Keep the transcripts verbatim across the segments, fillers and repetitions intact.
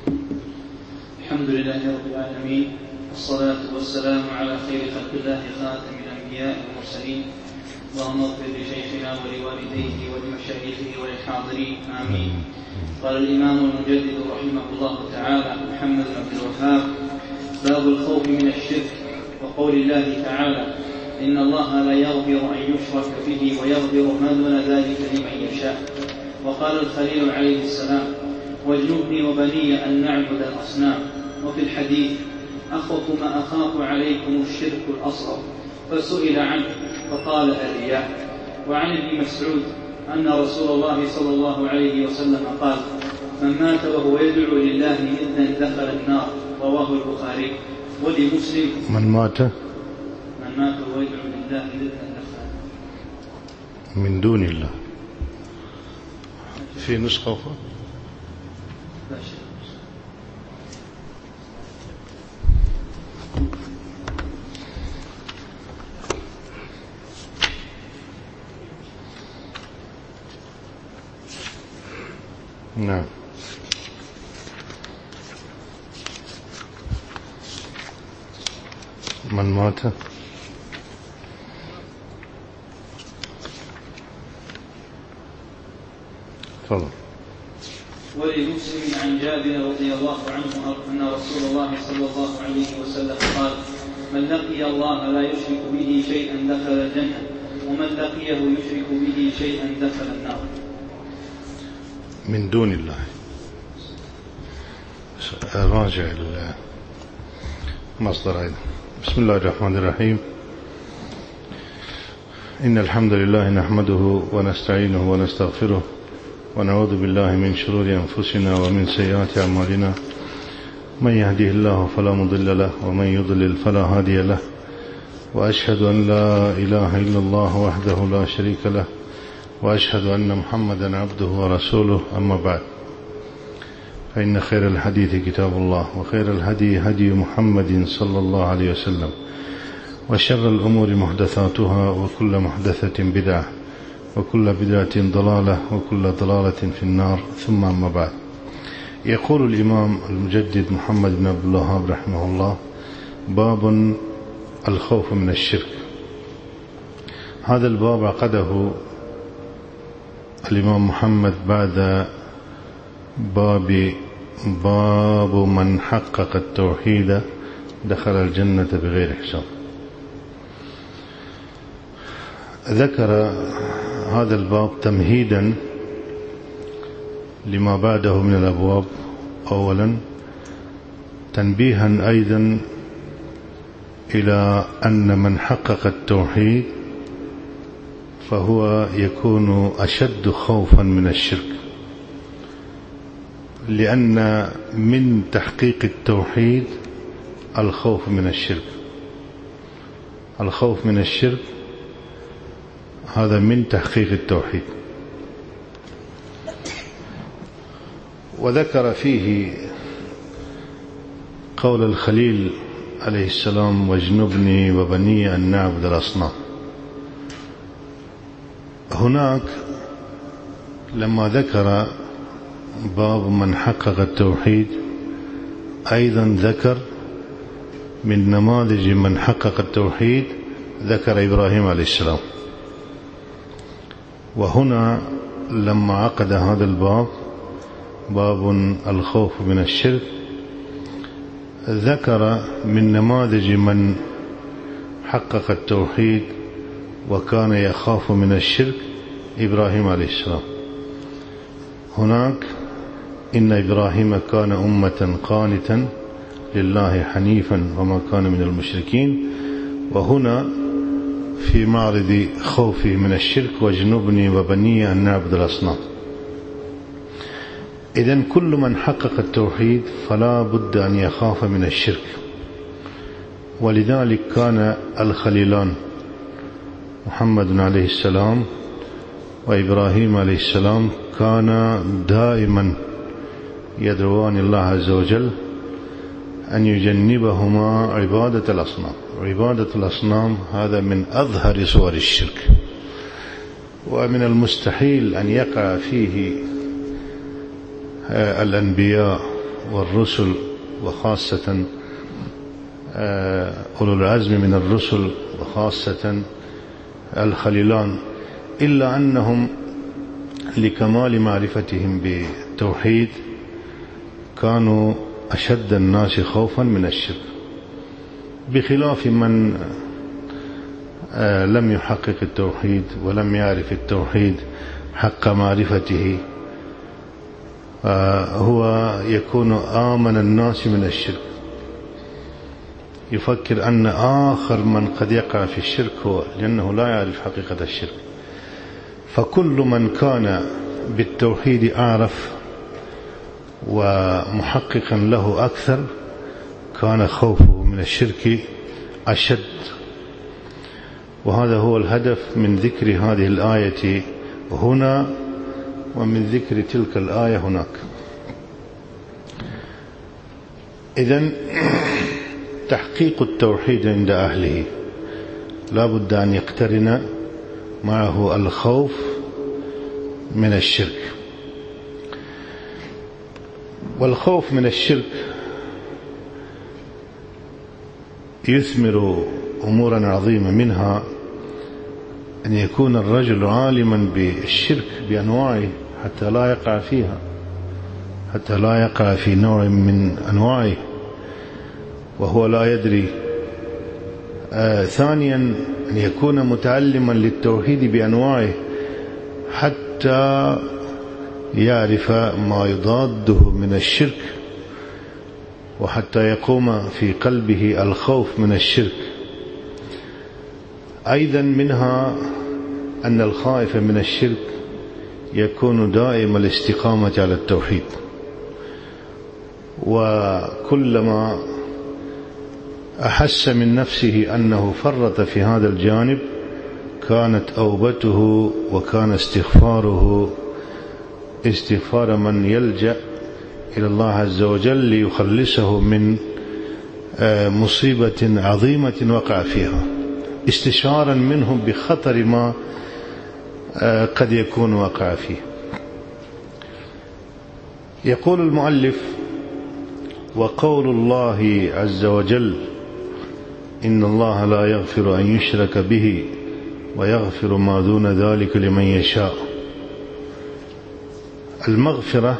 الحمد لله رب العالمين، والصلاة والسلام على خير خلق الله خاتم الأنبياء والمرسلين. اللهم اغفر لشيخنا ولوالديه ولمشايخه وللحاضرين آمين. قال الإمام المجدد رحمه الله تعالى محمد بن عبد الوهاب: باب الخوف من الشرك، وقول الله تعالى: إن الله لا يغفر أن يشرك به ويغفر ما دون ذلك لمن يشاء. وقال الخليل عليه السلام: واجنبني وبني أن نعبد الأصنام. وفي الحديث: أخوف ما أخاف عليكم الشرك الأصغر، فسئل عنه فقال الرياء. وعن ابن مسعود أن رسول الله صلى الله عليه وسلم قال: من مات وهو يدعو لله ندا دخل النار. رواه البخاري. ولمسلم: من مات من مات وهو يدعو لله ندا دخل من دون الله. في نسخة أخرى؟ لا شيء. نعم. من مات تفضل. ولمسلم عن جابر رضي الله عنه أن رسول الله صلى الله عليه وسلم قال: من لقي الله لا يشرك به شيئا دخل الجنة، ومن لقيه يشرك به شيئا دخل النار. من دون الله. راجع المصدر أيضا. بسم الله الرحمن الرحيم. إن الحمد لله نحمده ونستعينه ونستغفره، ونعوذ بالله من شرور أنفسنا ومن سيئات أعمالنا. من يهده الله فلا مضل له، ومن يضلل فلا هادي له. وأشهد أن لا إله إلا الله وحده لا شريك له، وأشهد أن محمدا عبده ورسوله. أما بعد، فإن خير الحديث كتاب الله، وخير الهدي هدي محمد صلى الله عليه وسلم، وشر الأمور محدثاتها، وكل محدثة بدعة، وكل بدعة ضلالة، وكل ضلالة في النار. ثم أما بعد. يقول الإمام المجدد محمد بن عبد الوهاب رحمه الله: باب الخوف من الشرك. هذا الباب عقده الإمام محمد بعد باب باب من حقق التوحيد دخل الجنة بغير حساب. ذكر هذا الباب تمهيدا لما بعده من الأبواب، أولا تنبيها أيضا إلى أن من حقق التوحيد فهو يكون أشد خوفا من الشرك، لأن من تحقيق التوحيد الخوف من الشرك. الخوف من الشرك هذا من تحقيق التوحيد. وذكر فيه قول الخليل عليه السلام: واجنبني وبني أن نعبد الأصنام. هناك لما ذكر باب من حقق التوحيد أيضا ذكر من نماذج من حقق التوحيد، ذكر إبراهيم عليه السلام. وهنا لما عقد هذا الباب، باب الخوف من الشرك، ذكر من نماذج من حقق التوحيد وكان يخاف من الشرك إبراهيم عليه السلام. هناك: إن إبراهيم كان أمة قانتا لله حنيفا وما كان من المشركين. وهنا في معرض خوفه من الشرك: واجنبني وبني أن نعبد الأصنام. إذن كل من حقق التوحيد فلا بد أن يخاف من الشرك. ولذلك كان الخليلان محمد عليه السلام وإبراهيم عليه السلام كانا دائما يدعوان الله عز وجل أن يجنبهما عبادة الأصنام. عبادة الأصنام هذا من أظهر صور الشرك، ومن المستحيل أن يقع فيه الأنبياء والرسل وخاصة أولو العزم من الرسل وخاصة الخليلان، إلا أنهم لكمال معرفتهم بالتوحيد كانوا أشد الناس خوفا من الشرك، بخلاف من لم يحقق التوحيد ولم يعرف التوحيد حق معرفته، هو يكون آمن الناس من الشرك، يفكر أن آخر من قد يقع في الشرك هو، لأنه لا يعرف حقيقة الشرك. فكل من كان بالتوحيد أعرف ومحققا له أكثر كان خوفه من الشرك أشد. وهذا هو الهدف من ذكر هذه الآية هنا ومن ذكر تلك الآية هناك. إذن تحقيق التوحيد عند أهله لا بد أن يقترن معه الخوف من الشرك. والخوف من الشرك يثمر أمورا عظيمة، منها أن يكون الرجل عالما بالشرك بأنواعه حتى لا يقع فيها، حتى لا يقع في نوع من أنواعه وهو لا يدري. آه ثانيا أن يكون متعلما للتوحيد بأنواعه حتى يعرف ما يضاده من الشرك، وحتى يقوم في قلبه الخوف من الشرك. أيضا منها أن الخائف من الشرك يكون دائم الاستقامة على التوحيد، وكلما أحس من نفسه أنه فرط في هذا الجانب كانت أوبته وكان استغفاره استغفار من يلجأ إلى الله عز وجل ليخلصه من مصيبة عظيمة وقع فيها، استشعارا منه بخطر ما قد يكون وقع فيه. يقول المؤلف: وقول الله عز وجل: إن الله لا يغفر أن يشرك به ويغفر ما دون ذلك لمن يشاء. المغفرة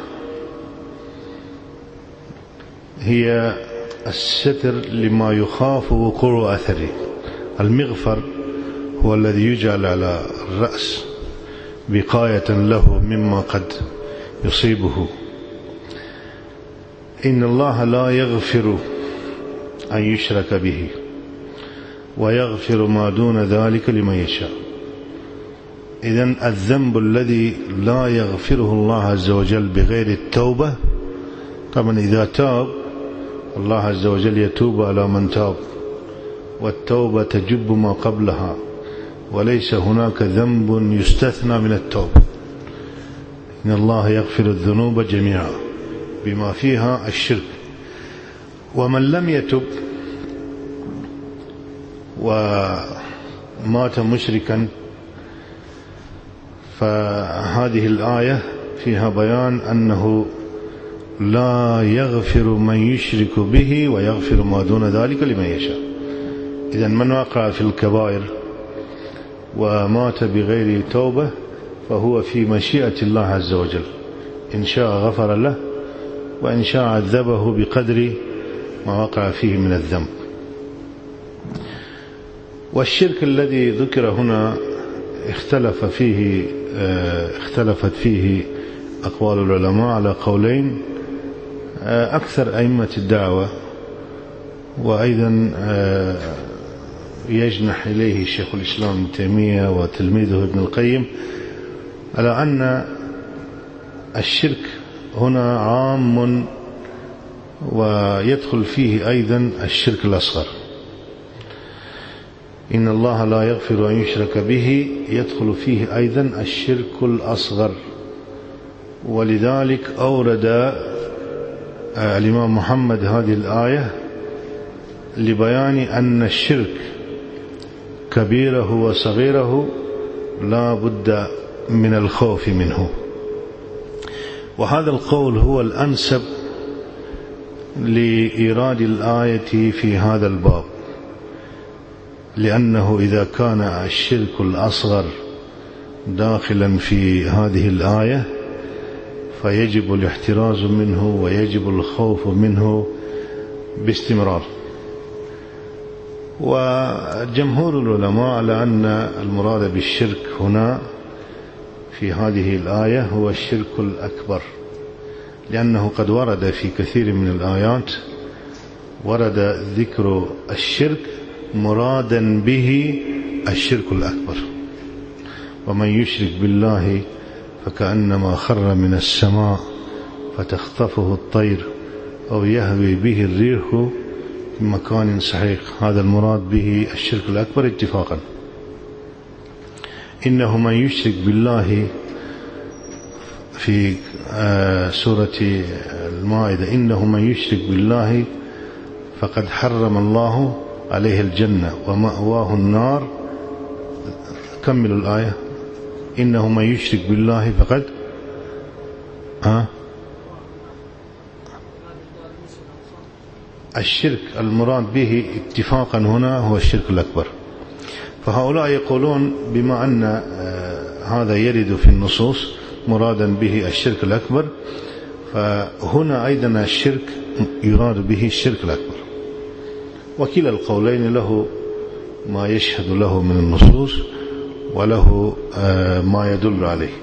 هي الستر لما يخاف وقوع أثره. المغفر هو الذي يجعل على الرأس وقاية له مما قد يصيبه. إن الله لا يغفر أن يشرك به ويغفر ما دون ذلك لمن يشاء. إذن الذنب الذي لا يغفره الله عز وجل بغير التوبة، طبعا إذا تاب الله عز وجل يتوب على من تاب، والتوبة تجب ما قبلها، وليس هناك ذنب يستثنى من التوبة. إن الله يغفر الذنوب جميعا بما فيها الشرك. ومن لم يتب ومات مشركا فهذه الآية فيها بيان أنه لا يغفر من يشرك به ويغفر ما دون ذلك لمن يشاء. إذن من وقع في الكبائر ومات بغير توبة فهو في مشيئة الله عز وجل، إن شاء غفر له وإن شاء عذبه بقدر ما وقع فيه من الذنب. والشرك الذي ذكر هنا اختلف فيه اختلفت فيه أقوال العلماء على قولين. أكثر أئمة الدعوة وأيضا يجنح إليه شيخ الإسلام ابن تيمية وتلميذه ابن القيم على أن الشرك هنا عام ويدخل فيه أيضا الشرك الأصغر. إن الله لا يغفر أن يشرك به يدخل فيه أيضا الشرك الأصغر. ولذلك أورد الإمام محمد هذه الآية لبيان أن الشرك كبيره وصغيره لا بد من الخوف منه. وهذا القول هو الأنسب لإيراد الآية في هذا الباب، لأنه إذا كان الشرك الأصغر داخلا في هذه الآية فيجب الاحتراز منه ويجب الخوف منه باستمرار. وجمهور العلماء على أن المراد بالشرك هنا في هذه الآية هو الشرك الأكبر، لأنه قد ورد في كثير من الآيات ورد ذكر الشرك مرادا به الشرك الأكبر. ومن يشرك بالله فكأنما خر من السماء فتخطفه الطير أو يهوي به الريح في مكان سحيق. هذا المراد به الشرك الأكبر اتفاقا. إنه من يشرك بالله في سورة المائدة، إنه من يشرك بالله فقد حرم الله عليه الجنة ومأواه النار. كملوا الآية. إنه من يشرك بالله فقد ها الشرك المراد به اتفاقا هنا هو الشرك الأكبر. فهؤلاء يقولون بما أن هذا يرد في النصوص مرادا به الشرك الأكبر، فهنا أيضا الشرك يراد به الشرك الأكبر. وكلا القولين له ما يشهد له من النصوص وله ما يدل عليه.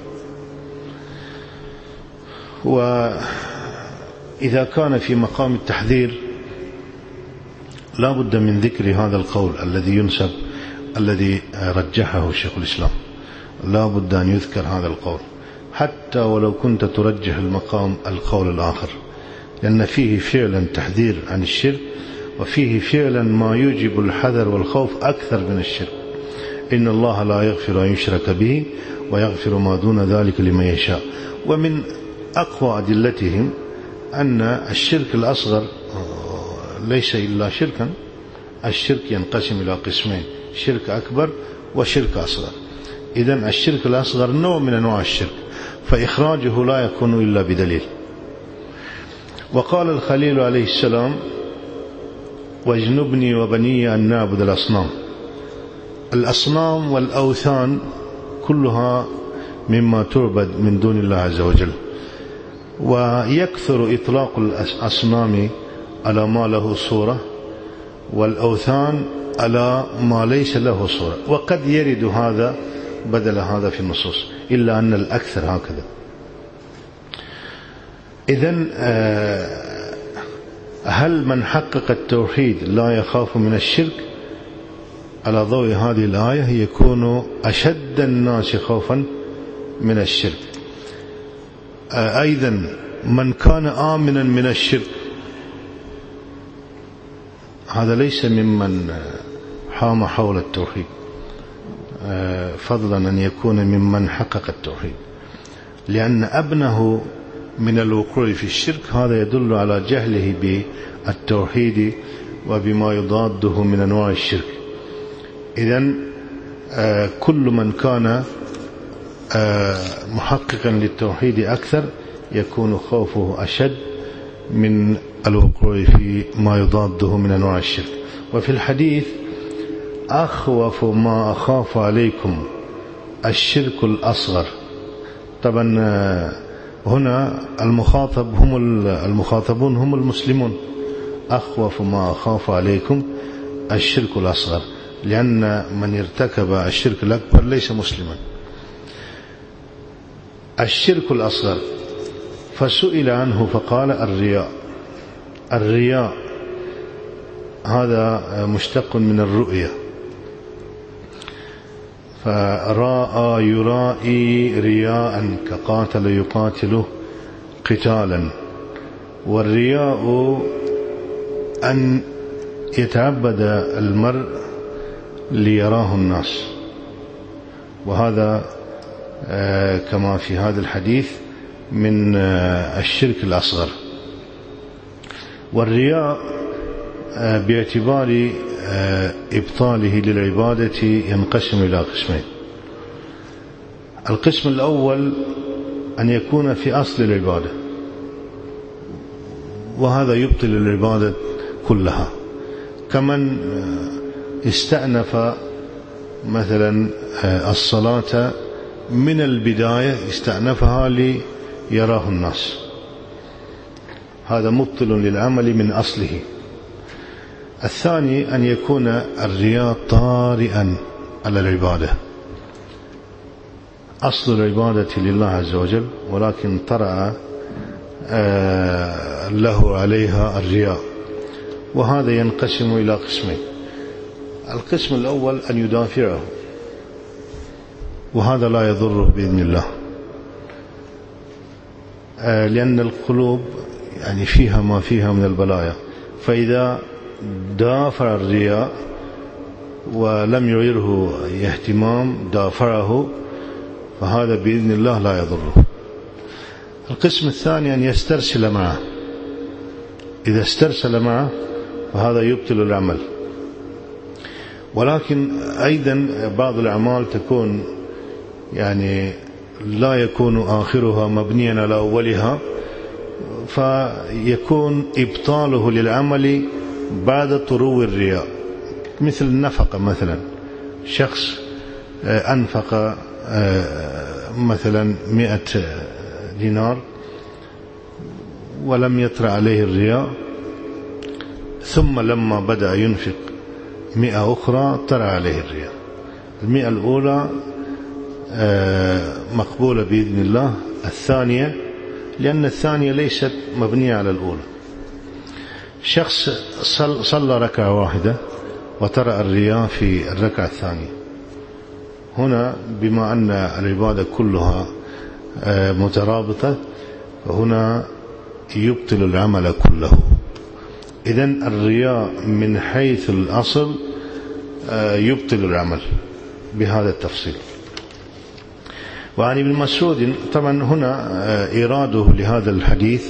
وإذا كان في مقام التحذير لا بد من ذكر هذا القول الذي ينسب الذي رجحه شيخ الإسلام، لا بد أن يذكر هذا القول حتى ولو كنت ترجح المقام القول الآخر، لأن فيه فعلا تحذير عن الشرك، وفيه فعلا ما يوجب الحذر والخوف أكثر من الشرك. إن الله لا يغفر أن يشرك به ويغفر ما دون ذلك لمن يشاء. ومن أقوى أدلتهم أن الشرك الأصغر ليس إلا شركا. الشرك ينقسم إلى قسمين: شرك أكبر وشرك أصغر. إذن الشرك الأصغر نوع من أنواع الشرك، فإخراجه لا يكون إلا بدليل. وقال الخليل عليه السلام: واجنبني وبني أن نعبد الأصنام. الأصنام والأوثان كلها مما تعبد من دون الله عز وجل، ويكثر إطلاق الأصنام على ما له صورة، والأوثان على ما ليس له صورة، وقد يرد هذا بدل هذا في النصوص، إلا أن الأكثر هكذا. إذن هل من حقق التوحيد لا يخاف من الشرك؟ على ضوء هذه الآية يكون أشد الناس خوفا من الشرك. أيضا من كان آمنا من الشرك هذا ليس ممن حام حول التوحيد، فضلا أن يكون ممن حقق التوحيد، لأن أبنه من الوقوع في الشرك هذا يدل على جهله بالتوحيد وبما يضاده من أنواع الشرك. إذن كل من كان محققا للتوحيد أكثر يكون خوفه أشد من الوقوع في ما يضاده من أنواع الشرك. وفي الحديث: أخوف ما أخاف عليكم الشرك الأصغر. طبعا هنا المخاطب هم المخاطبون هم المسلمون. أخوف ما أخاف عليكم الشرك الأصغر، لأن من ارتكب الشرك الأكبر ليس مسلما. الشرك الأصغر فسئل عنه فقال: الرياء. الرياء هذا مشتق من الرؤية، فراء يرائي رياء كقاتل يقاتله قتالا. والرياء أن يتعبد المرء ليراه الناس، وهذا كما في هذا الحديث من الشرك الأصغر. والرياء باعتبار إبطاله للعبادة ينقسم إلى قسمين: القسم الأول أن يكون في أصل العبادة، وهذا يبطل العبادة كلها. كمن استأنف مثلا الصلاة من البداية، استأنفها ليراه الناس، هذا مبطل للعمل من أصله. الثاني أن يكون الرياء طارئا على العبادة، أصل العبادة لله عز وجل، ولكن طرأ له عليها الرياء، وهذا ينقسم إلى قسمين. القسم الأول أن يدافعه، وهذا لا يضره بإذن الله، لأن القلوب يعني فيها ما فيها من البلايا، فإذا دافع الرياء ولم يعيره اهتمام، دافعه، فهذا بإذن الله لا يضره. القسم الثاني أن يسترسل معه، إذا استرسل معه فهذا يبطل العمل. ولكن أيضا بعض الأعمال تكون يعني لا يكون آخرها مبنيا على أولها، فيكون إبطاله للعمل بعد طرو الرياء، مثل النفقة مثلا، شخص أنفق مثلا مئة دينار ولم يطرأ عليه الرياء، ثم لما بدأ ينفق مئة أخرى طرأ عليه الرياء. المئة الأولى مقبولة بإذن الله، الثانية لأن الثانية ليست مبنية على الأولى. شخص صلى ركعة واحدة وطرأ الرياء في الركعة الثانية، هنا بما أن العبادة كلها مترابطة، فهنا يبطل العمل كله. إذن الرياء من حيث الأصل يبطل العمل بهذا التفصيل. وعن ابن مسعود، طبعا هنا إراده لهذا الحديث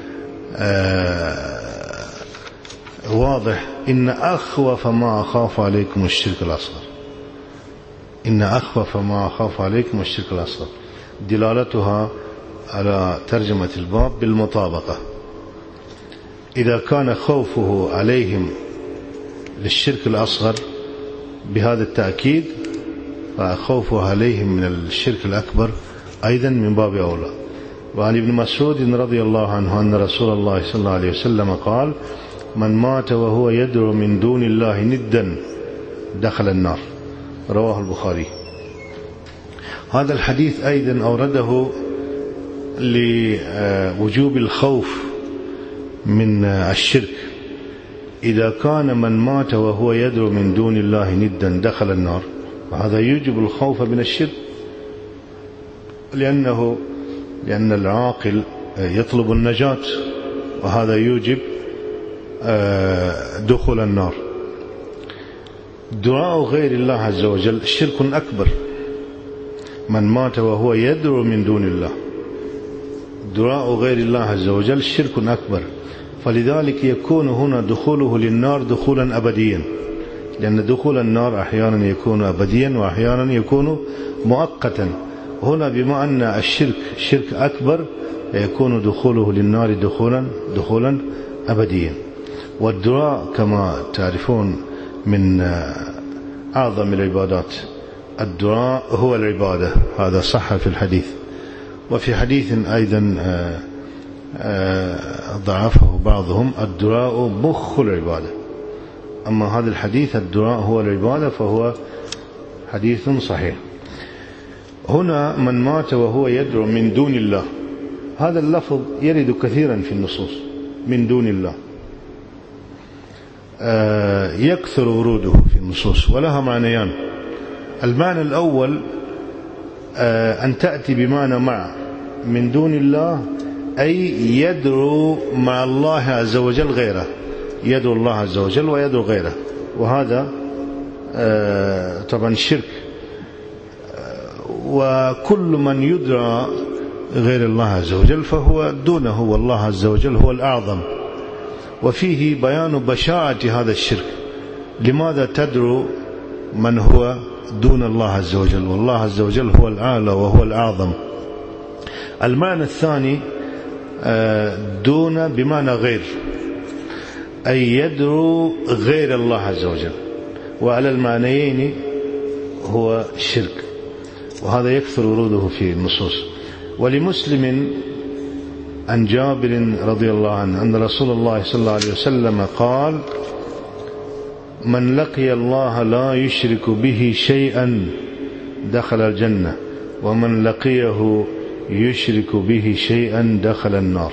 واضح، إن أخوف ما أخاف عليكم الشرك الأصغر، إن أخوف ما أخاف عليكم الشرك الأصغر، دلالتها على ترجمة الباب بالمطابقة. إذا كان خوفه عليهم للشرك الأصغر بهذا التأكيد، فخوفه عليهم من الشرك الأكبر أيضا من باب أولى. وعن ابن مسعود رضي الله عنه أن رسول الله صلى الله عليه وسلم قال: من مات وهو يدعو من دون الله ندا دخل النار، رواه البخاري. هذا الحديث أيضا أورده لوجوب الخوف من الشرك. إذا كان من مات وهو يدعو من دون الله ندا دخل النار، وهذا يوجب الخوف من الشرك، لأنه لأن العاقل يطلب النجاة، وهذا يوجب دخول النار. دعاء غير الله عز وجل شرك أكبر. من مات وهو يدعو من دون الله، دعاء غير الله عز وجل شرك أكبر، فلذلك يكون هنا دخوله للنار دخولا أبديا، لأن دخول النار أحيانا يكون أبديا وأحيانا يكون مؤقتا. هنا بما أن الشرك شرك أكبر يكون دخوله للنار دخولا دخولا أبديا. والدعاء كما تعرفون من أعظم العبادات، الدعاء هو العبادة، هذا صح في الحديث. وفي حديث أيضا ضعفه بعضهم: الدعاء مخ العبادة. أما هذا الحديث الدعاء هو العبادة فهو حديث صحيح. هنا من مات وهو يدعو من دون الله، هذا اللفظ يرد كثيرا في النصوص، من دون الله يكثر وروده في النصوص، ولها معنيان. المعنى الأول أن تأتي بمعنى مع، من دون الله أي يدعو مع الله عز وجل غيره، يدعو الله عز وجل ويدعو غيره، وهذا طبعا شرك. وكل من يدعى غير الله عز وجل فهو دونه، والله عز وجل هو الأعظم. وفيه بيان بشاعة هذا الشرك. لماذا تدعو من هو دون الله عز وجل، والله عز وجل هو الأعلى وهو الأعظم؟ المعنى الثاني دون بمعنى غير، أي يدعو غير الله عز وجل، وعلى المعنيين هو شرك، وهذا يكثر وروده في النصوص. ولمسلم عن جابر رضي الله عنه أن رسول الله صلى الله عليه وسلم قال: من لقي الله لا يشرك به شيئا دخل الجنة، ومن لقيه يشرك به شيئا دخل النار.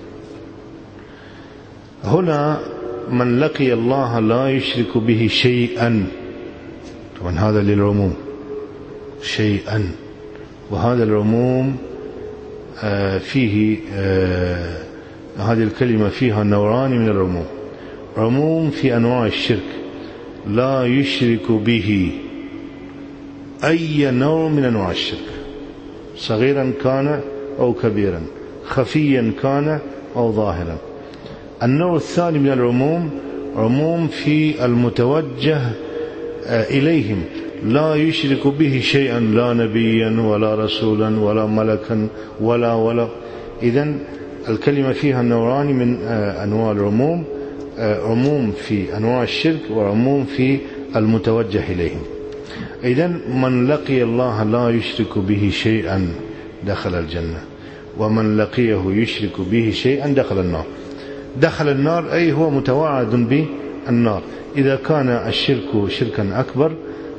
هنا من لقي الله لا يشرك به شيئا، طبعا هذا للعموم، شيئا، وهذا العموم فيه هذه الكلمة فيها نوعان من العموم: عموم في أنواع الشرك، لا يشرك به أي نوع من أنواع الشرك، صغيرا كان أو كبيرا، خفيا كان أو ظاهرا. النوع الثاني من العموم عموم في المتوجه إليهم، لا يشرك به شيئا، لا نبيا ولا رسولا ولا ملكا ولا ولا. إذن الكلمة فيها نوعان من أنواع العموم: عموم في أنواع الشرك وعموم في المتوجه إليهم. إذن من لقي الله لا يشرك به شيئا دخل الجنة، ومن لقيه يشرك به شيئا دخل النار. دخل النار أي هو متوعد بالنار. إذا كان الشرك شركا أكبر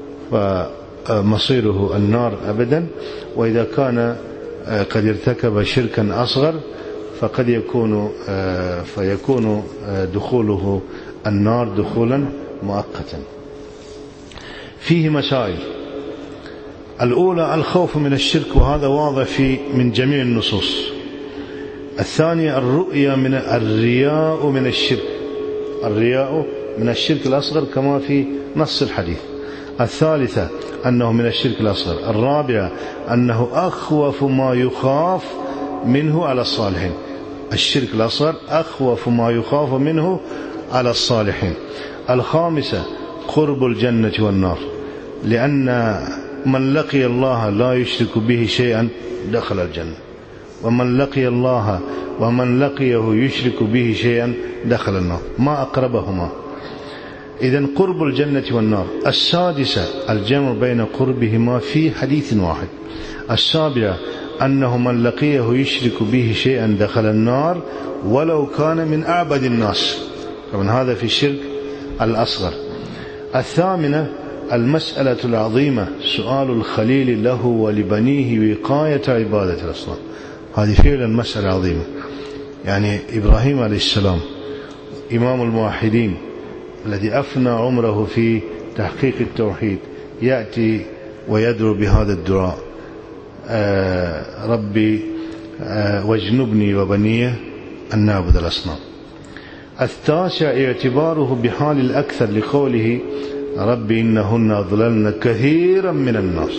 فمصيره النار أبدا، وإذا كان قد ارتكب شركا أصغر فقد يكون فيكون دخوله النار دخولا مؤقتا. فيه مسائل: الأولى الخوف من الشرك، وهذا واضح في من جميع النصوص. الثانية الرؤية من الرياء من الشرك، الرياء من الشرك الأصغر كما في نص الحديث. الثالثة أنه من الشرك الأصغر. الرابعة أنه أخوف ما يخاف منه على الصالحين، الشرك الأصغر أخوف ما يخاف منه على الصالحين. الخامسة قرب الجنة والنار، لأن من لقي الله لا يشرك به شيئا دخل الجنة، ومن لقي الله ومن لقيه يشرك به شيئا دخل النار، ما أقربهما. إذن قرب الجنة والنار. السادسة الجمع بين قربهما في حديث واحد. السابعة أنه من لقيه يشرك به شيئا دخل النار ولو كان من أعبد الناس، طبعا هذا في الشرك الأصغر. الثامنة المسألة العظيمة: سؤال الخليل له ولبنيه وقاية عبادة الأصنام. هذه فعلا مسألة عظيمة. يعني إبراهيم عليه السلام إمام الموحدين الذي أفنى عمره في تحقيق التوحيد يأتي ويدعو بهذا الدعاء: آه ربي آه واجنبني وبني أن نعبد الأصنام. التاسع اعتباره بحال الأكثر لقوله: ربي إنهن أضللن كثيرا من الناس.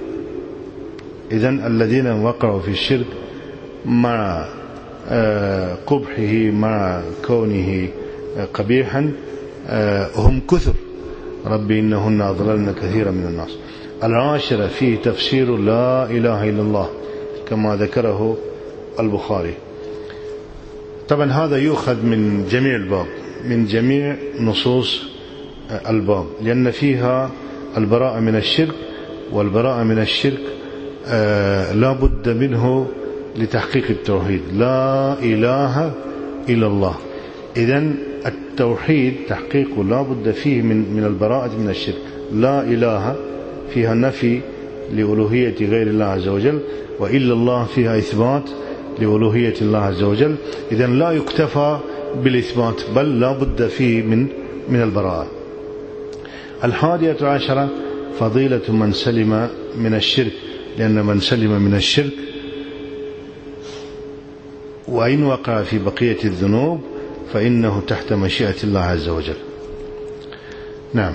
إذن الذين وقعوا في الشرك مع آه قبحه مع كونه آه قبيحا آه هم كثر. ربي إنهن أضللن كثيرا من الناس. العاشرة فيه تفسير لا إله إلا الله كما ذكره البخاري. طبعا هذا يؤخذ من جميع الباب، من جميع نصوص الباب، لأن فيها البراءة من الشرك، والبراءة من الشرك آه لا بد منه لتحقيق التوحيد، لا إله إلا الله. إذن التوحيد تحقيقه لا بد فيه من من البراءة من الشرك. لا إله فيها نفي لألوهية غير الله عز وجل، وإلا الله فيها إثبات لألوهية الله عز وجل. إذن لا يكتفى بالإثبات، بل لا بد فيه من من البراءة. الحادية عشرة فضيلة من سلم من الشرك، لأن من سلم من الشرك وإن وقع في بقية الذنوب فإنه تحت مشيئة الله عز وجل. نعم.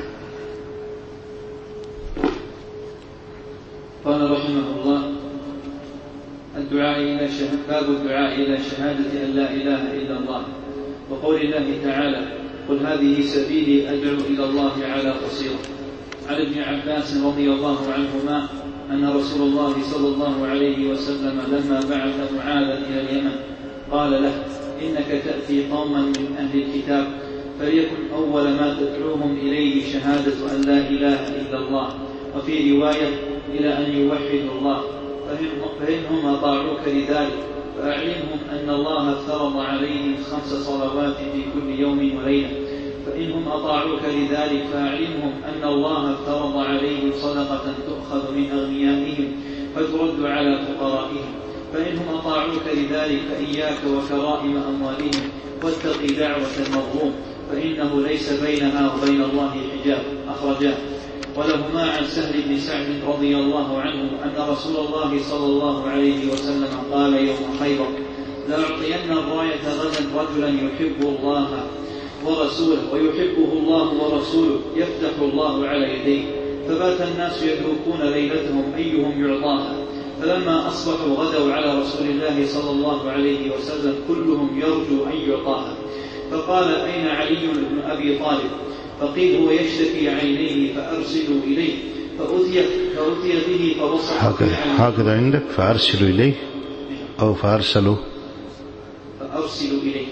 قال رحمه الله: الدعاء إلى شهادة، باب الدعاء إلى شهادة أن لا إله إلا الله، وقول الله تعالى: قل هذه سبيلي أدعو إلى الله على بصيرة. عن ابن عباس رضي الله عنهما أن رسول الله صلى الله عليه وسلم لما بعث معاذا إلى اليمن قال فقال له: إنك تأتي قوما من أهل الكتاب، فليكن أول ما تدعوهم إليه شهادة أن لا إله إلا الله، وفي رواية إلى أن يوحدوا الله، فإنهم أطاعوك لذلك فأعلمهم أن الله افترض عليهم خمس صلوات في كل يوم وليلة، فإنهم أطاعوك لذلك فأعلمهم أن الله افترض عليهم صدقة تؤخذ من أغنيائهم فترد على فقرائهم، فإنهم أطاعوك لذلك فإياك وكرائم أموالهم واتق دعوة المظلوم فإنه ليس بينها وبين الله حجاب. أخرجاه. ولهما عن سهل بن سعد رضي الله عنه أن رسول الله صلى الله عليه وسلم قال يوم خيبر: لأعطين الراية غدا رجلا يحب الله ورسوله ويحبه الله ورسوله يفتح الله على يديه. فبات الناس يدركون ليلتهم أيهم يعطاها، فلما أصبحوا غدوا على رسول الله صلى الله عليه وسلم كلهم يرجو أن يعطاها، فقال: أين علي بن أبي طالب؟ فقيل: هو يشتكي عينيه فأرسلوا إليه، فأتي, فأتي به فبصق هكذا عندك فأرسلوا إليه أو فأرسلوا فأرسلوا إليه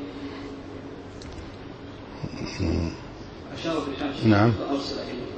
أشار بالحاشية. نعم. فأرسل إليه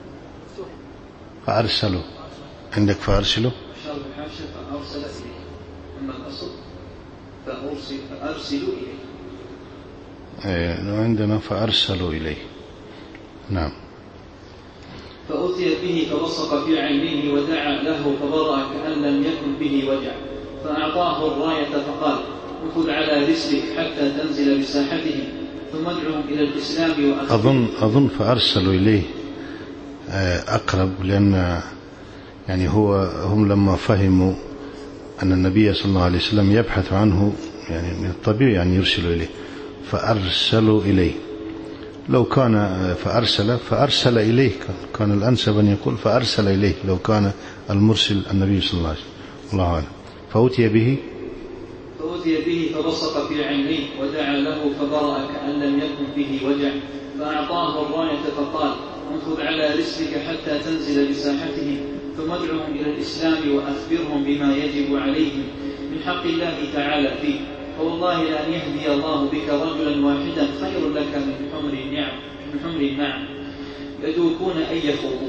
فأرسلوا عندك فأرسلوا أشار بالحاشية فأرسل إليه، أما الأصل فأرسل فأرسلوا إليه. أيه عندنا فأرسلوا إليه. نعم. فأتي به فبصق في عينيه ودعا له فبرأ كأن لم يكن به وجع، فأعطاه الراية فقال: انفذ على رسلك حتى تنزل بساحتهم ثم ادعهم إلى الإسلام وأخذ. أظن أظن فأرسلوا إليه أقرب، لأن يعني هو هم لما فهموا أن النبي صلى الله عليه وسلم يبحث عنه، يعني من الطبيعي يعني يرسلوا إليه، فأرسلوا إليه. لو كان فأرسل فأرسل إليه كان الأنسب أن يقول فأرسل إليه لو كان المرسل النبي صلى الله عليه وسلم. الله أعلم. فأتي به فأتي به فبصق في عينيه ودعا له فبرأ كأن لم يكن به وجع، فأعطاه الراية فقال: انفذ على رسلك حتى تنزل بساحتهم ثم ادعهم إلى الإسلام وأخبرهم بما يجب عليهم من حق الله تعالى فيه، فوالله لأن يهدي الله بك رجلا واحدا خير لك من حمر النعم من حمر النعم يدوكون أن يخوضون.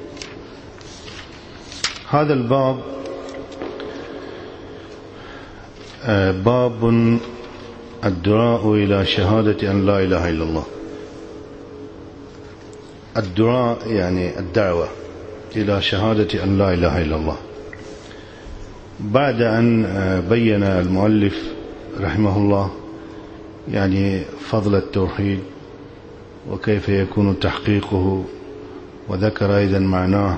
هذا الباب باب الدعاء إلى شهادة أن لا إله إلا الله. الدعاء يعني الدعوة إلى شهادة أن لا إله إلا الله. بعد أن بين المؤلف رحمه الله يعني فضل التوحيد وكيف يكون تحقيقه، وذكر أيضا معناه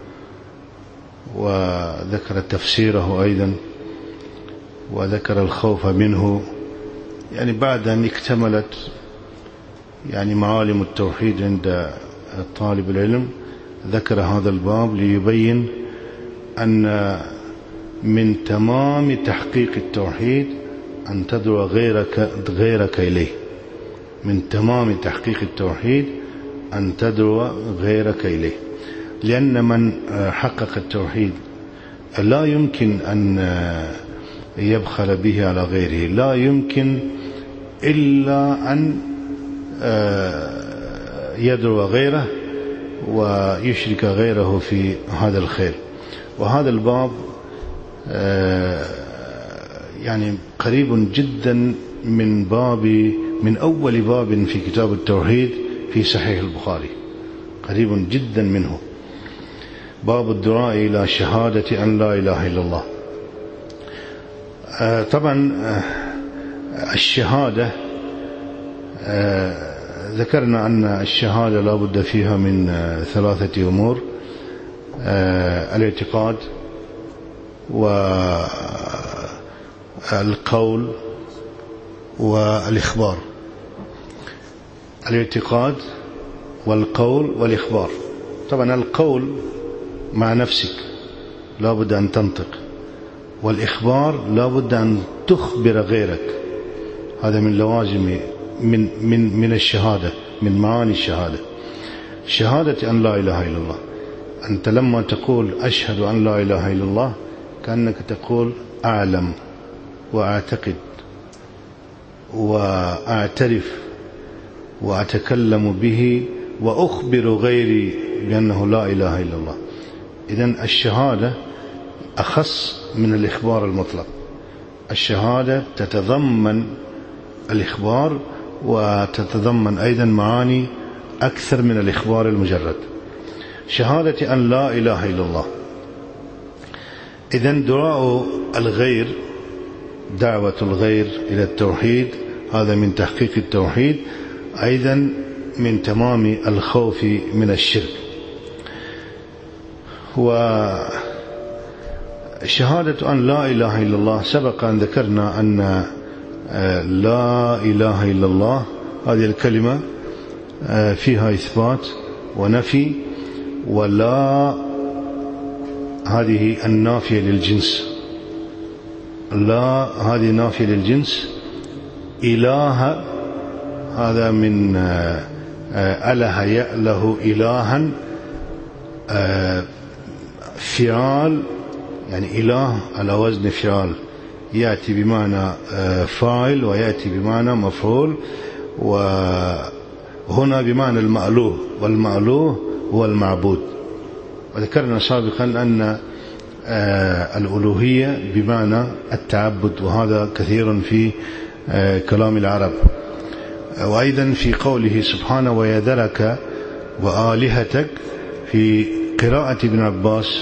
وذكر تفسيره أيضا وذكر الخوف منه، يعني بعد أن اكتملت يعني معالم التوحيد عند طالب العلم ذكر هذا الباب ليبين أن من تمام تحقيق التوحيد أن تدعو غيرك, غيرك إليه. من تمام تحقيق التوحيد أن تدعو غيرك إليه، لأن من حقق التوحيد لا يمكن أن يبخل به على غيره، لا يمكن إلا أن يدعو غيره ويشرك غيره في هذا الخير. وهذا الباب يعني قريب جدا من باب من أول باب في كتاب التوحيد في صحيح البخاري، قريب جدا منه، باب الدعاء إلى شهادة أن لا إله إلا الله. طبعا الشهادة ذكرنا أن الشهادة لا بد فيها من ثلاثة أمور: الاعتقاد والقول والإخبار. الاعتقاد والقول والإخبار. طبعا القول مع نفسك لا بد أن تنطق، والإخبار لا بد أن تخبر غيرك. هذا من لوازم من من من الشهادة، من معاني الشهادة. شهادة أن لا إله إلا الله، أنت لما تقول أشهد أن لا إله إلا الله كأنك تقول أعلم وأعتقد وأعترف وأتكلم به وأخبر غيري بأنه لا إله إلا الله. إذن الشهادة أخص من الإخبار المطلق. الشهادة تتضمن الإخبار وتتضمن أيضا معاني أكثر من الإخبار المجرد. شهادة أن لا إله إلا الله. إذن دعاء الغير، دعوة الغير إلى التوحيد، هذا من تحقيق التوحيد، أيضا من تمام الخوف من الشرك. وشهادة أن لا إله إلا الله، سبق أن ذكرنا أن لا إله إلا الله هذه الكلمة فيها إثبات ونفي، ولا هذه النافية للجنس، لا هذه نافية للجنس. إله هذا من أله يأله إلها، فعال يعني إله على وزن فعال، يأتي بمعنى فاعل ويأتي بمعنى مفعول، وهنا بمعنى المألوه، والمألوه هو المعبود. وذكرنا سابقا أن الألوهية بمعنى التعبد، وهذا كثير في كلام العرب. وأيضا في قوله سبحانه ويذرك وآلهتك، في قراءة ابن عباس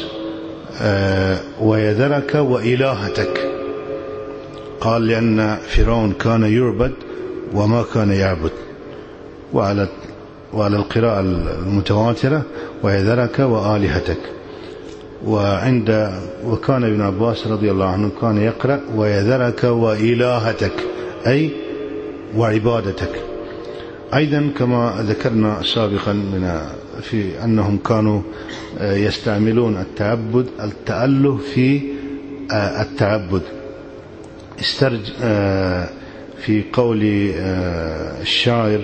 ويذرك وإلهتك، قال لأن فرعون كان يعبد وما كان يعبد. وعلى وعلى القراءة المتواترة ويذرك وآلهتك. وعند وكان ابن عباس رضي الله عنه كان يقرأ ويذرك وإلهتك، أي وعبادتك. أيضا كما ذكرنا سابقا من في أنهم كانوا يستعملون التعبد التأله في التعبد. استرج في قول الشاعر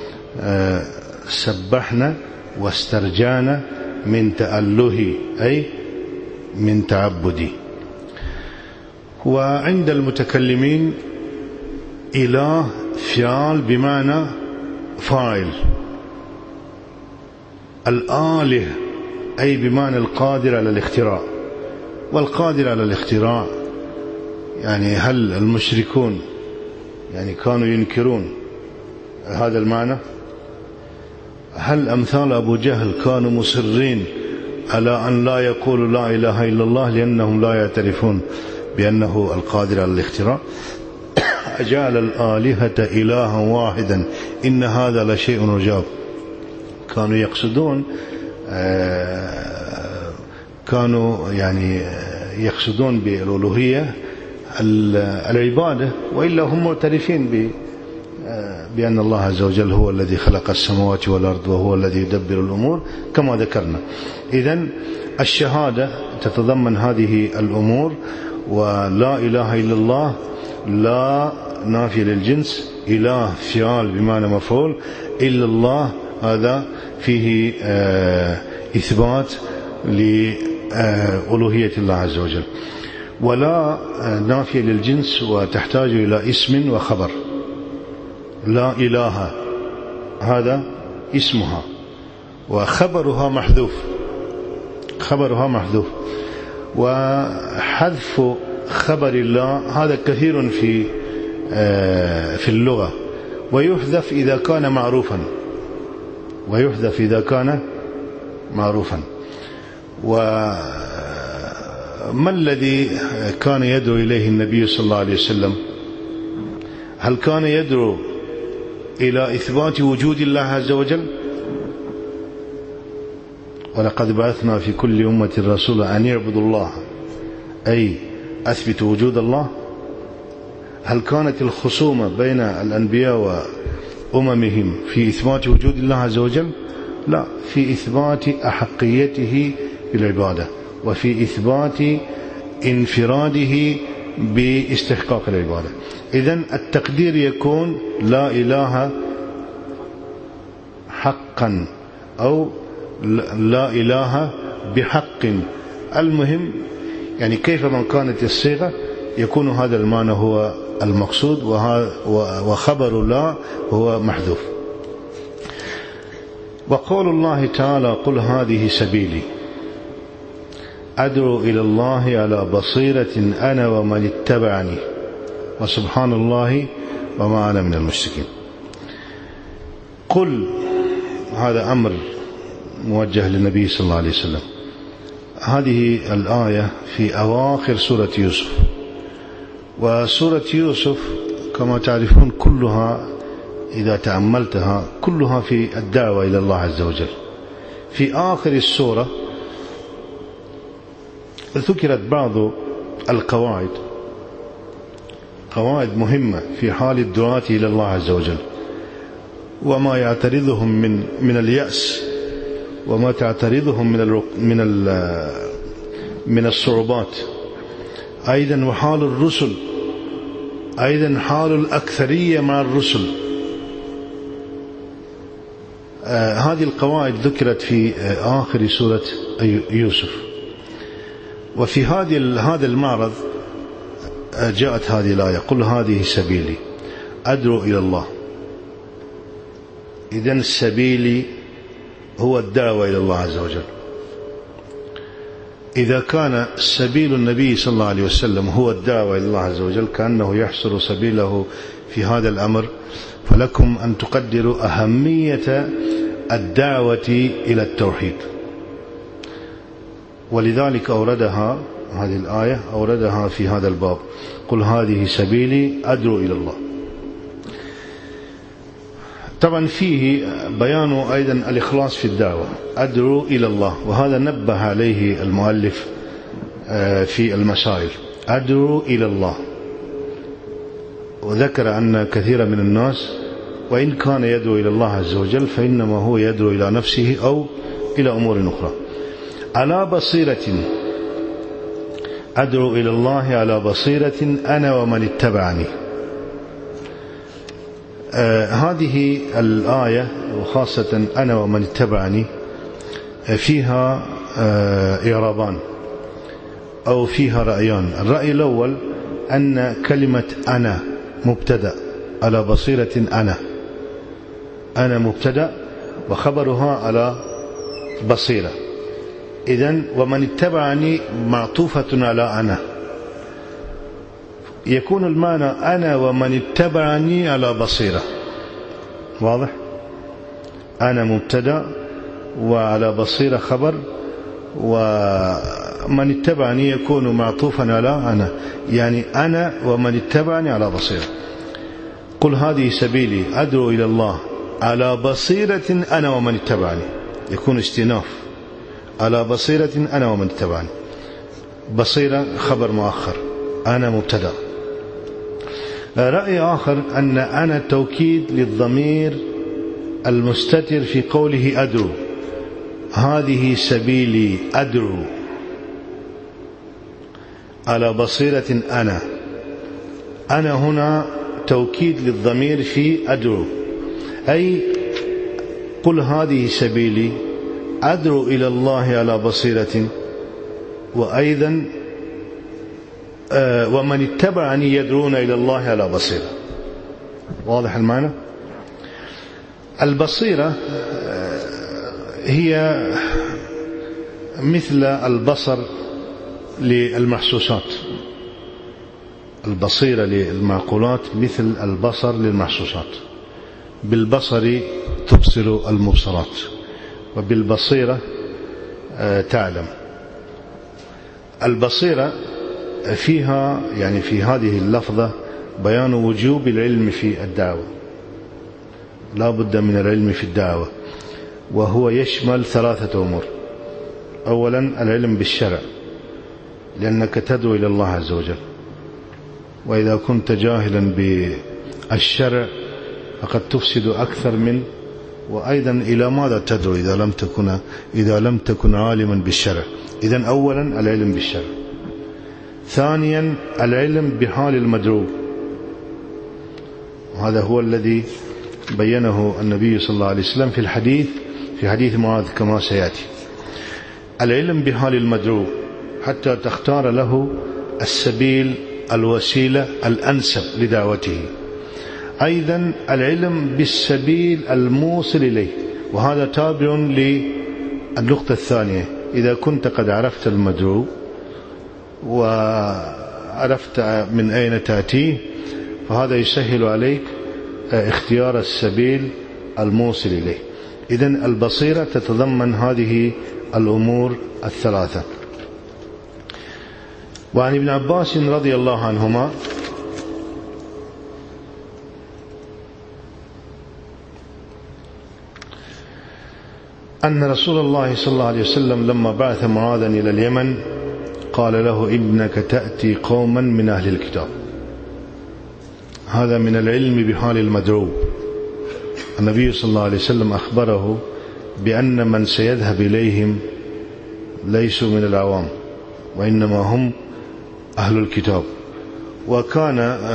سبحنا واسترجعنا من تأله، أي من تعبدي. وعند المتكلمين إله فعال بمعنى فاعل، الآله أي بمعنى القادر على الاختراع. والقادر على الاختراع يعني هل المشركون يعني كانوا ينكرون هذا المعنى؟ هل أمثال أبو جهل كانوا مصرين على أن لا يقولوا لا إله إلا الله لأنهم لا يعترفون بأنه القادر على الاختراع؟ أجعل الآلهة إلها واحدا إن هذا لشيء عجاب. كانوا يقصدون كانوا يعني يقصدون بالألوهية العبادة، وإلا هم معترفين بأن الله عز وجل هو الذي خلق السماوات والأرض وهو الذي يدبر الأمور كما ذكرنا. إذن الشهادة تتضمن هذه الأمور. ولا إله إلا الله، لا نافية للجنس، إله فعال بمعنى مفعول، إلا الله هذا فيه إثبات لألوهية الله عز وجل. ولا نافية للجنس وتحتاج إلى اسم وخبر. لا إله هذا اسمها، وخبرها محذوف، خبرها محذوف. وحذف خبر الله هذا كثير في في اللغة، ويحذف إذا كان معروفا، ويحذف إذا كان معروفا. وما الذي كان يدعو إليه النبي صلى الله عليه وسلم؟ هل كان يدعو إلى إثبات وجود الله عز وجل؟ ولقد بعثنا في كل أمة رسولا أن يعبدوا الله، أي أثبت وجود الله. هل كانت الخصومة بين الأنبياء وأممهم في إثبات وجود الله عز وجل؟ لا، في إثبات أحقيته بالعبادة، وفي إثبات انفراده باستحقاق العبادة. إذن التقدير يكون لا إله حقا أو لا إله بحق. المهم يعني كيف من كانت الصيغة يكون هذا المعنى هو المقصود وخبر لا هو محذوف. وقول الله تعالى قل هذه سبيلي أدعو إلى الله على بصيرة أنا ومن اتبعني وسبحان الله وما أنا من المشركين. قل هذا أمر موجه للنبي صلى الله عليه وسلم. هذه الآية في أواخر سورة يوسف، وسورة يوسف كما تعرفون كلها إذا تأملتها كلها في الدعوة إلى الله عز وجل. في آخر السورة ذكرت بعض القواعد، قواعد مهمة في حال الدعاة إلى الله عز وجل، وما يعترضهم من من اليأس، وما تعترضهم من من من الصعوبات، أيضا وحال الرسل، أيضا حال الأكثرية مع الرسل. آه هذه القواعد ذكرت في آه آخر سورة يوسف. وفي هذه هذا المعرض آه جاءت هذه الآية قل هذه سبيلي أدعو إلى الله. إذن السبيل هو الدعوة إلى الله عز وجل. إذا كان سبيل النبي صلى الله عليه وسلم هو الدعوة إلى الله عز وجل كأنه يحصر سبيله في هذا الأمر، فلكم أن تقدروا أهمية الدعوة إلى التوحيد. ولذلك أوردها هذه الآية أوردها في هذا الباب قل هذه سبيلي أدعو إلى الله. طبعا فيه بيان أيضا الإخلاص في الدعوة، أدعو إلى الله، وهذا نبه عليه المؤلف في المسائل، أدعو إلى الله. وذكر أن كثيرا من الناس وإن كان يدعو إلى الله عز وجل فإنما هو يدعو إلى نفسه أو إلى أمور أخرى. على بصيرة أدعو إلى الله على بصيرة أنا ومن اتبعني. آه هذه الآية وخاصة أنا ومن اتبعني فيها آه إعرابان أو فيها رأيان. الرأي الأول أن كلمة أنا مبتدأ، على بصيرة أنا أنا مبتدأ وخبرها على بصيرة، إذن ومن اتبعني معطوفة على أنا، يكون المعنى أنا ومن اتبعني على بصيرة. واضح؟ أنا مبتدأ وعلى بصيرة خبر، ومن اتبعني يكون معطوفا على أنا، يعني أنا ومن اتبعني على بصيرة. قل هذه سبيلي أدعو إلى الله على بصيرة أنا ومن اتبعني، يكون استئناف، على بصيرة أنا ومن اتبعني، بصيرة خبر مؤخر، أنا مبتدأ. رأي آخر أن أنا توكيد للضمير المستتر في قوله أدعو، هذه سبيلي أدعو على بصيرة أنا، أنا هنا توكيد للضمير في أدعو، أي قل هذه سبيلي أدعو إلى الله على بصيرة، وأيضا آه ومن اتبعني يدعون إلى الله على بصيرة. واضح المعنى؟ البصيرة آه هي مثل البصر للمحسوسات، البصيرة للمعقولات مثل البصر للمحسوسات، بالبصر تبصر المبصرات وبالبصيرة تعلم. البصيرة فيها يعني في هذه اللفظة بيان وجوب العلم في الدعوة، لا بد من العلم في الدعوة، وهو يشمل ثلاثة أمور. أولا العلم بالشرع، لأنك تدعو إلى الله عز وجل، وإذا كنت جاهلا بالشرع فقد تفسد أكثر من، وأيضا إلى ماذا تدعو إذا لم تكن إذا لم تكن عالما بالشرع. إذن أولا العلم بالشرع. ثانيا العلم بحال المدعو، وهذا هو الذي بينه النبي صلى الله عليه وسلم في الحديث في حديث معاذ كما سيأتي. العلم بحال المدعو حتى تختار له السبيل الوسيلة الأنسب لدعوته. أيضا العلم بالسبيل الموصل إليه، وهذا تابع للنقطة الثانية. إذا كنت قد عرفت المدعو وعرفت من أين تأتيه، فهذا يسهل عليك اختيار السبيل الموصل إليه. إذن البصيرة تتضمن هذه الأمور الثلاثة. وعن ابن عباس رضي الله عنهما أن رسول الله صلى الله عليه وسلم لما بعث معاذا إلى اليمن قال له: إنك تأتي قوما من أهل الكتاب. هذا من العلم بحال المدعو. النبي صلى الله عليه وسلم أخبره بأن من سيذهب إليهم ليسوا من العوام، وإنما هم أهل الكتاب. وكان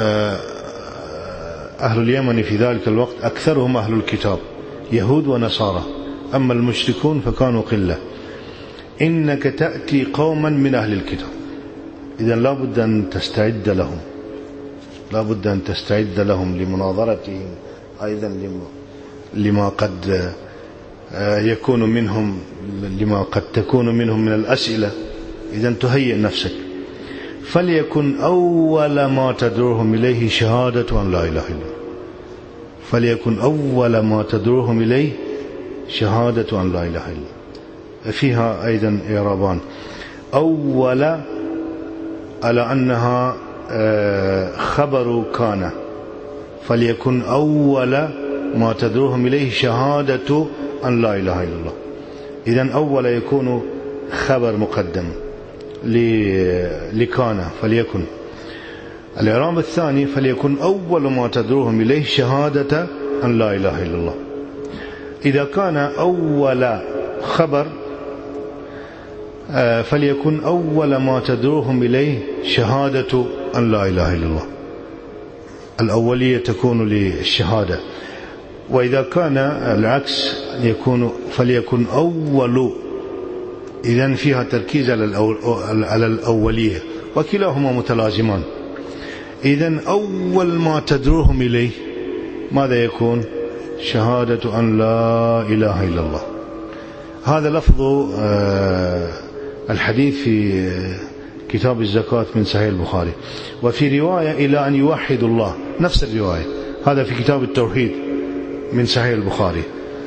أهل اليمن في ذلك الوقت أكثرهم أهل الكتاب، يهود ونصارى، أما المشركون فكانوا قلة. إنك تأتي قوما من أهل الكتاب، إذن لا بد أن تستعد لهم، لا بد أن تستعد لهم لمناظرتهم، أيضا لما قد يكون منهم لما قد تكون منهم من الأسئلة. إذن تهيئ نفسك. فليكن أول ما تدعوهم إليه شهادة أن لا إله إلا الله. فليكن أول ما تدعوهم إليه شهادة أن لا إله إلا الله. فيها أيضا إعرابان: أول على أنها خبر كان، فليكن أول ما تدعوهم إليه شهادة أن لا إله إلا الله. إذن أول يكون خبر مقدم لكان، فليكن. الإعراب الثاني: فليكن أول ما تدعوهم إليه شهادة أن لا إله إلا الله. إذا كان أول خبر فليكن أول ما تدعوهم إليه شهادة أن لا إله إلا الله. الأولية تكون للشهادة. وإذا كان العكس يكون فليكن أول، إذن فيها تركيز على الأولية، وكلاهما متلازمان. إذن أول ما تدعوهم إليه ماذا يكون؟ شهادة أن لا إله إلا الله. هذا لفظ الحديث في كتاب الزكاة من صحيح البخاري. وفي رواية إلى أن يوحدوا الله، نفس الرواية، هذا في كتاب التوحيد من صحيح البخاري.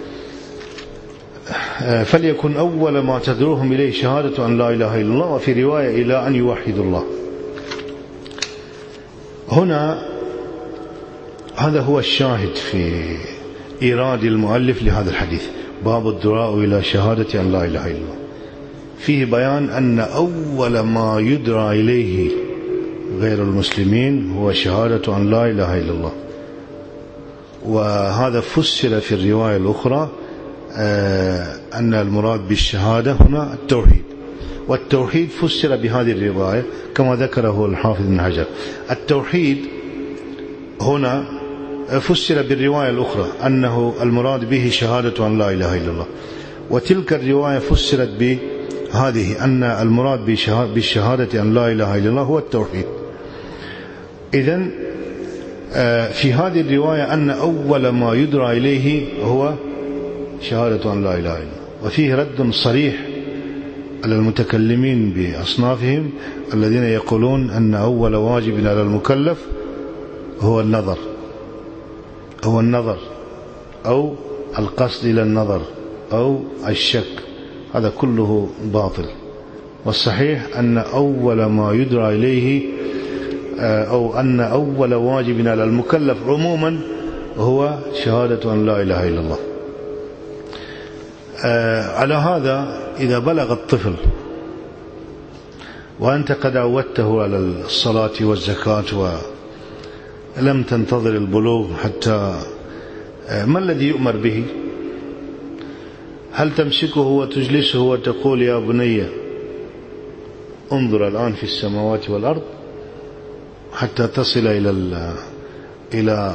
فليكن أول ما تدعوهم إليه شهادة أن لا إله إلا الله، وفي رواية إلى أن يوحدوا الله. هنا هذا هو الشاهد في إيراد المؤلف لهذا الحديث، باب الدعاء إلى شهادة أن لا إله إلا الله. فيه بيان أن أول ما يدعى إليه غير المسلمين هو شهادة أن لا إله إلا الله. وهذا فسر في الرواية الأخرى أن المراد بالشهادة هنا التوحيد، والتوحيد فسر بهذه الرواية كما ذكره الحافظ بن حجر. التوحيد هنا فسر بالرواية الأخرى أنه المراد به شهادة أن لا إله إلا الله، وتلك الرواية فسرت بهذه أن المراد بالشهادة أن لا إله إلا الله هو التوحيد. إذن في هذه الرواية أن أول ما يدعى إليه هو شهادة أن لا إله إلا الله. وفيه رد صريح على المتكلمين بأصنافهم الذين يقولون أن أول واجب على المكلف هو النظر هو النظر أو القصد إلى النظر أو الشك. هذا كله باطل. والصحيح أن أول ما يدعى إليه أو أن أول واجب على المكلف عموما هو شهادة أن لا إله إلا الله. على هذا إذا بلغ الطفل وأنت قد عودته على الصلاة والزكاة ولم تنتظر البلوغ حتى، ما الذي يؤمر به؟ هل تمسكه وتجلسه وتقول يا بني انظر الآن في السماوات والأرض حتى تصل إلى إلى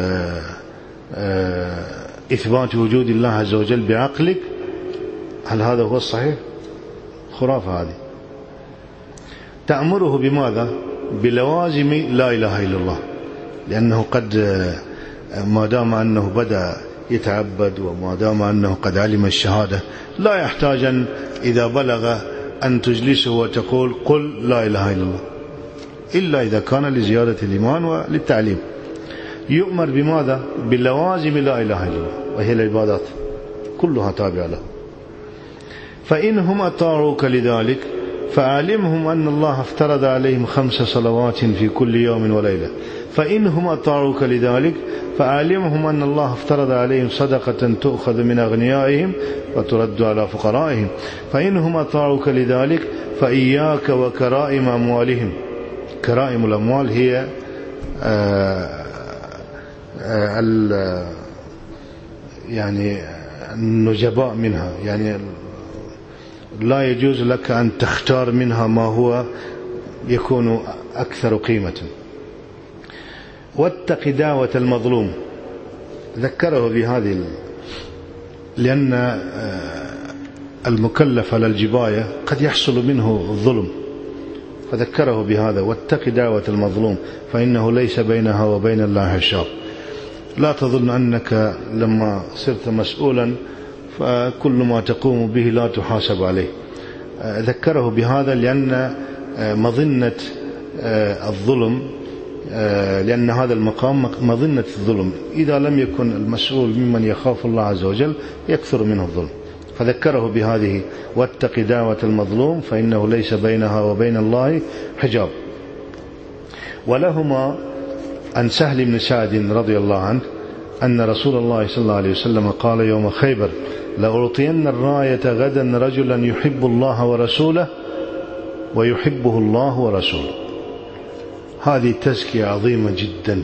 إثبات وجود الله عز وجل بعقلك؟ هل هذا هو الصحيح؟ خرافة هذه. تأمره بماذا؟ بلوازم لا إله إلا الله، لأنه قد ما دام أنه بدأ يتعبد وما دام أنه قد علم الشهادة لا يحتاج أن إذا بلغ أن تجلسه وتقول قل لا إله إلا الله، إلا إذا كان لزيادة الإيمان وللتعليم. يؤمر بماذا؟ بلوازم لا إله إلا الله، وهي العبادات كلها تابعة له. فإنهم أطاعوك لذلك فأعلمهم أن الله افترض عليهم خمس صلوات في كل يوم وليلة. فإنهم أطاعوك لذلك فأعلمهم أن الله افترض عليهم صدقة تؤخذ من أغنيائهم وترد على فقرائهم. فإنهم أطاعوك لذلك فإياك وكرائم أموالهم. كرائم الأموال هي آآ آآ يعني النجباء منها، يعني لا يجوز لك أن تختار منها ما هو يكون أكثر قيمة. واتق دعوة المظلوم، ذكره بهذه، لأن المكلف على الجباية قد يحصل منه الظلم، فذكره بهذا: واتق دعوة المظلوم فإنه ليس بينها وبين الله حجاب. لا تظن أنك لما صرت مسؤولا فكل ما تقوم به لا تحاسب عليه. ذكره بهذا لأن مظنة الظلم، لأن هذا المقام مظنة الظلم، إذا لم يكن المسؤول ممن يخاف الله عز وجل يكثر منه الظلم، فذكره بهذه: واتق دعوة المظلوم فإنه ليس بينها وبين الله حجاب. ولهما عن سهل بن سعد رضي الله عنه أن رسول الله صلى الله عليه وسلم قال يوم خيبر: لأعطين الراية غدا رجلا يحب الله ورسوله ويحبه الله ورسوله. هذه تزكية عظيمة جدا،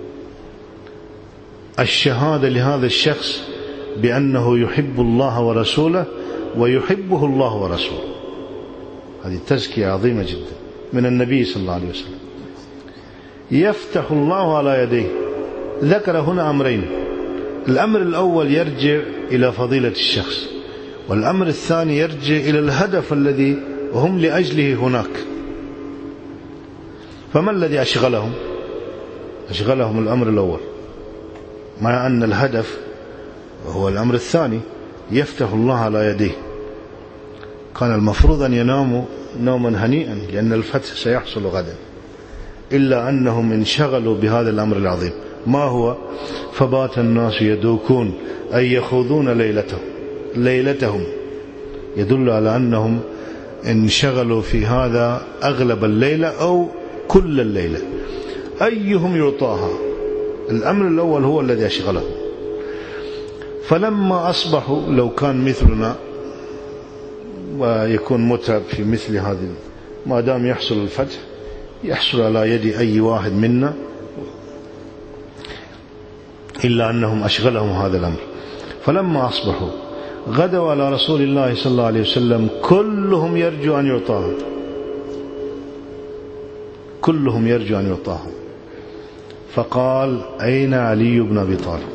الشهادة لهذا الشخص بأنه يحب الله ورسوله ويحبه الله ورسوله، هذه تزكية عظيمة جدا من النبي صلى الله عليه وسلم. يفتح الله على يديه. ذكر هنا أمرين: الأمر الأول يرجع إلى فضيلة الشخص، والأمر الثاني يرجع إلى الهدف الذي هم لأجله هناك. فما الذي أشغلهم؟ أشغلهم الأمر الأول، مع أن الهدف هو الأمر الثاني: يفتح الله على يديه. كان المفروض أن يناموا نوما هنيئا لأن الفتح سيحصل غدا، إلا أنهم انشغلوا بهذا الأمر العظيم. ما هو؟ فبات الناس يدوكون أي يخوضون ليلتهم ليلتهم يدل على أنهم انشغلوا في هذا أغلب الليلة أو كل الليلة. أيهم يعطاها؟ الأمر الأول هو الذي أشغله. فلما أصبحوا، لو كان مثلنا ويكون متعب في مثل هذه، ما دام يحصل الفتح يحصل على يد أي واحد منا، إلا أنهم أشغلهم هذا الأمر. فلما أصبحوا غدوا على رسول الله صلى الله عليه وسلم كلهم يرجو أن يعطاهم، كلهم يرجو أن يعطاهم. فقال: أين علي بن أبي طالب؟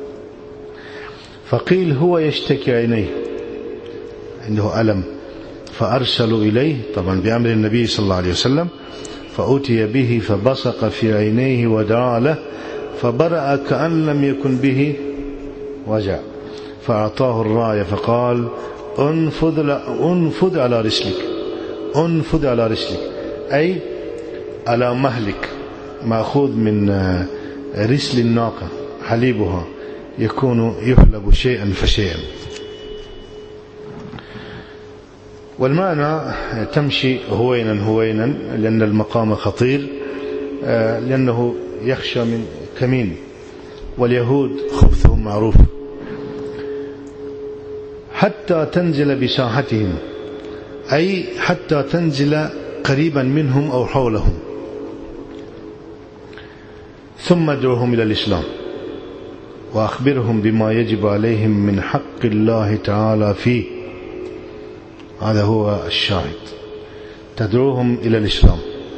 فقيل: هو يشتكي عينيه، عنده ألم. فأرسلوا إليه، طبعا بأمر النبي صلى الله عليه وسلم، فأتي به فبصق في عينيه ودعا له فبرأ كأن لم يكن به وجع، فأعطاه الراية فقال: انفذ, انفذ على رسلك، انفذ على رسلك، أي على مهلك، مأخوذ من رسل الناقة، حليبها يكون يحلب شيئا فشيئا. والمعنى تمشي هوينا هوينا، لأن المقام خطير، لأنه يخشى من كمين، واليهود خبثهم معروف، حتى تنزل بساحتهم، أي حتى تنزل قريبا منهم أو حولهم، ثم ادعوهم إلى الإسلام وأخبرهم بما يجب عليهم من حق الله تعالى فيه. هذا هو الشاهد، تدعوهم إلى الإسلام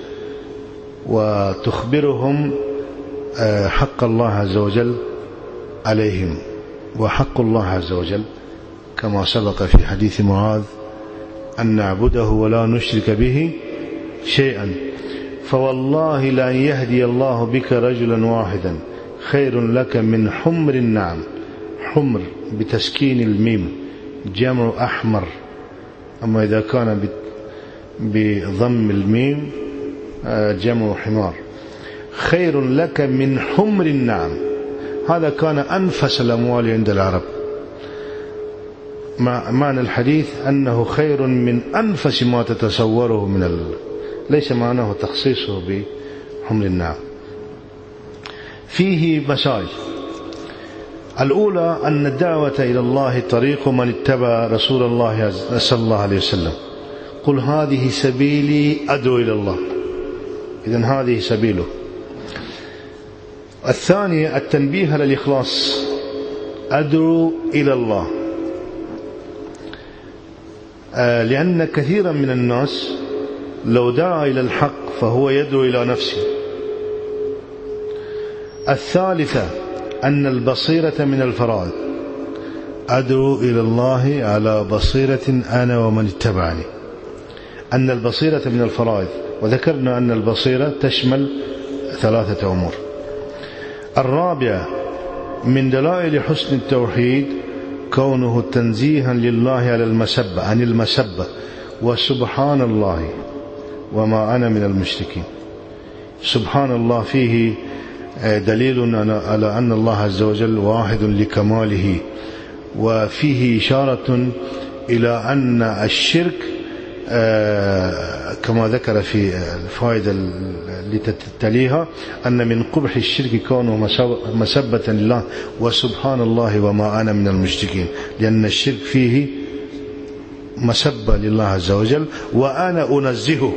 وتخبرهم حق الله عز وجل عليهم. وحق الله عز وجل كما سبق في حديث معاذ: أن نعبده ولا نشرك به شيئا. فوالله لأن يهدي الله بك رجلا واحدا خير لك من حمر النعم. حمر بتسكين الميم جمع أحمر، أما إذا كان بضم الميم جمع حمار. خير لك من حمر النعم، هذا كان أنفس الأموال عند العرب. معنى الحديث أنه خير من أنفس ما تتصوره من ال... ليس معناه تخصيصه بحمر النعم. فيه مسائل. الأولى أن الدعوة إلى الله طريق من اتبع رسول الله صلى الله عليه وسلم. قل هذه سبيلي أدعو إلى الله، إذن هذه سبيله. الثانية التنبيه على الإخلاص، أدعو إلى الله، لأن كثيرا من الناس لو دعا إلى الحق فهو يدعو إلى نفسه. الثالثة أن البصيرة من الفرائض، أدعو إلى الله على بصيرة أنا ومن اتبعني، أن البصيرة من الفرائض، وذكرنا أن البصيرة تشمل ثلاثة أمور. الرابعة من دلائل حسن التوحيد كونه تنزيها لله على المسبة عن المسبة، وسبحان الله وما أنا من المشركين. سبحان الله فيه دليل على أن الله عز وجل واحد لكماله، وفيه إشارة إلى أن الشرك كما ذكر في الفائدة التي تليها أن من قبح الشرك كونه مسبة لله وسبحان الله وما أنا من المشركين، لأن الشرك فيه مسبة لله عز وجل وأنا أنزهه.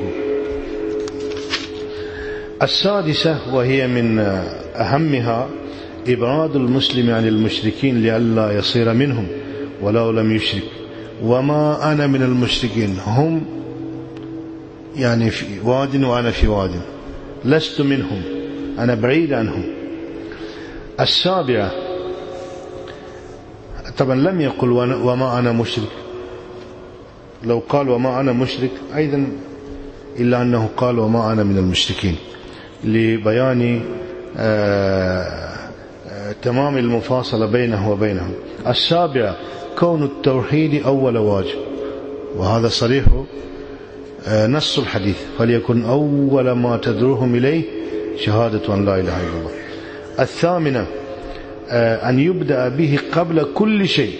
السادسة وهي من أهمها إبعاد المسلم عن المشركين لئلا يصير منهم ولو لم يشرك. وما أنا من المشركين، هم يعني في واد وأنا في واد، لست منهم، أنا بعيد عنهم. السابعة طبعا لم يقل وما أنا مشرك، لو قال وما أنا مشرك أيضا إلا أنه قال وما أنا من المشركين لبيان آآ آآ تمام المفاصلة بينه وبينهم. السابعة كون التوحيد أول واجب، وهذا صريح نص الحديث، فليكن أول ما تدعوهم إليه شهادة أن لا إله إلا الله. الثامنة أن يبدأ به قبل كل شيء،